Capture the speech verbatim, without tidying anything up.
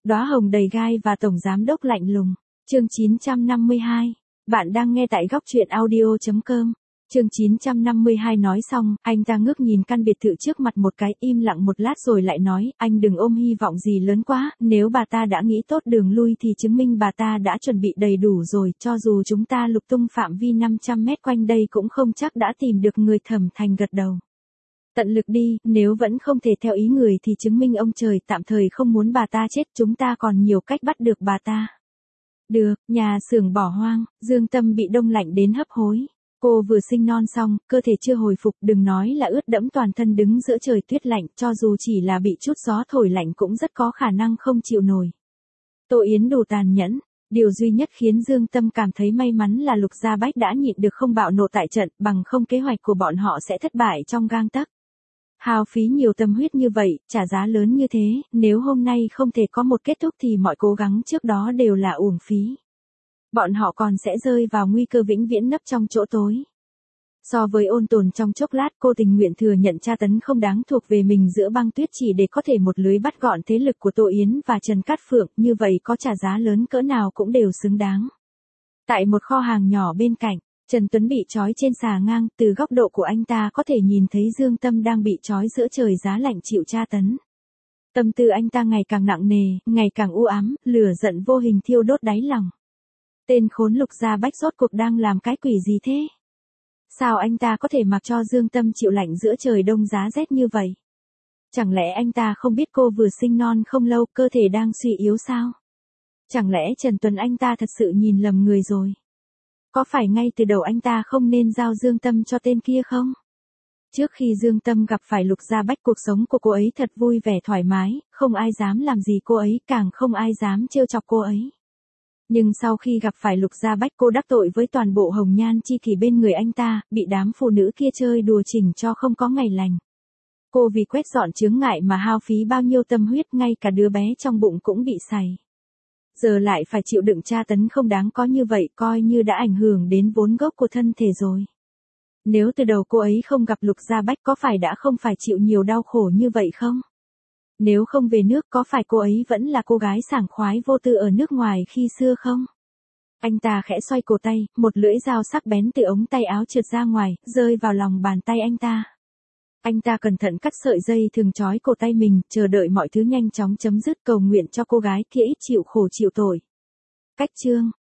Đóa hồng đầy gai và tổng giám đốc lạnh lùng. Chương chín trăm năm mươi hai. Bạn đang nghe tại góc truyện audio chấm com. Chương chín trăm năm mươi hai nói xong, anh ta ngước nhìn căn biệt thự trước mặt một cái, im lặng một lát rồi lại nói, anh đừng ôm hy vọng gì lớn quá, nếu bà ta đã nghĩ tốt đường lui thì chứng minh bà ta đã chuẩn bị đầy đủ rồi, cho dù chúng ta lục tung phạm vi năm trăm mét quanh đây cũng không chắc đã tìm được người. Thẩm Thành gật đầu. Tận lực đi, nếu vẫn không thể theo ý người thì chứng minh ông trời tạm thời không muốn bà ta chết, chúng ta còn nhiều cách bắt được bà ta. Được, nhà xưởng bỏ hoang, Dương Tâm bị đông lạnh đến hấp hối. Cô vừa sinh non xong, cơ thể chưa hồi phục, đừng nói là ướt đẫm toàn thân đứng giữa trời tuyết lạnh, cho dù chỉ là bị chút gió thổi lạnh cũng rất có khả năng không chịu nổi. Tô Yến đủ tàn nhẫn, điều duy nhất khiến Dương Tâm cảm thấy may mắn là Lục Gia Bách đã nhịn được không bạo nộ tại trận, bằng không kế hoạch của bọn họ sẽ thất bại trong gang tấc. Hao phí nhiều tâm huyết như vậy, trả giá lớn như thế, nếu hôm nay không thể có một kết thúc thì mọi cố gắng trước đó đều là uổng phí. Bọn họ còn sẽ rơi vào nguy cơ vĩnh viễn nấp trong chỗ tối. So với Ôn Tồn trong chốc lát, cô tình nguyện thừa nhận tra tấn không đáng thuộc về mình giữa băng tuyết chỉ để có thể một lưới bắt gọn thế lực của Tô Yến và Trần Cát Phượng, như vậy có trả giá lớn cỡ nào cũng đều xứng đáng. Tại một kho hàng nhỏ bên cạnh, Trần Tuấn bị trói trên xà ngang, từ góc độ của anh ta có thể nhìn thấy Dương Tâm đang bị trói giữa trời giá lạnh chịu tra tấn. Tâm tư anh ta ngày càng nặng nề, ngày càng u ám, lửa giận vô hình thiêu đốt đáy lòng. Tên khốn Lục Gia Bách rốt cuộc đang làm cái quỷ gì thế? Sao anh ta có thể mặc cho Dương Tâm chịu lạnh giữa trời đông giá rét như vậy? Chẳng lẽ anh ta không biết cô vừa sinh non không lâu, cơ thể đang suy yếu sao? Chẳng lẽ Trần Tuấn anh ta thật sự nhìn lầm người rồi? Có phải ngay từ đầu anh ta không nên giao Dương Tâm cho tên kia không? Trước khi Dương Tâm gặp phải Lục Gia Bách, cuộc sống của cô ấy thật vui vẻ thoải mái, không ai dám làm gì cô ấy, càng không ai dám trêu chọc cô ấy. Nhưng sau khi gặp phải Lục Gia Bách, cô đắc tội với toàn bộ hồng nhan chi kỷ bên người anh ta, bị đám phụ nữ kia chơi đùa chỉnh cho không có ngày lành. Cô vì quét dọn chướng ngại mà hao phí bao nhiêu tâm huyết, ngay cả đứa bé trong bụng cũng bị sảy. Giờ lại phải chịu đựng tra tấn không đáng có như vậy, coi như đã ảnh hưởng đến vốn gốc của thân thể rồi. Nếu từ đầu cô ấy không gặp Lục Gia Bách, có phải đã không phải chịu nhiều đau khổ như vậy không? Nếu không về nước, có phải cô ấy vẫn là cô gái sảng khoái vô tư ở nước ngoài khi xưa không? Anh ta khẽ xoay cổ tay, một lưỡi dao sắc bén từ ống tay áo trượt ra ngoài, rơi vào lòng bàn tay anh ta. Anh ta cẩn thận cắt sợi dây thường trói cổ tay mình, chờ đợi mọi thứ nhanh chóng chấm dứt, cầu nguyện cho cô gái kia ít chịu khổ chịu tội. Cách chương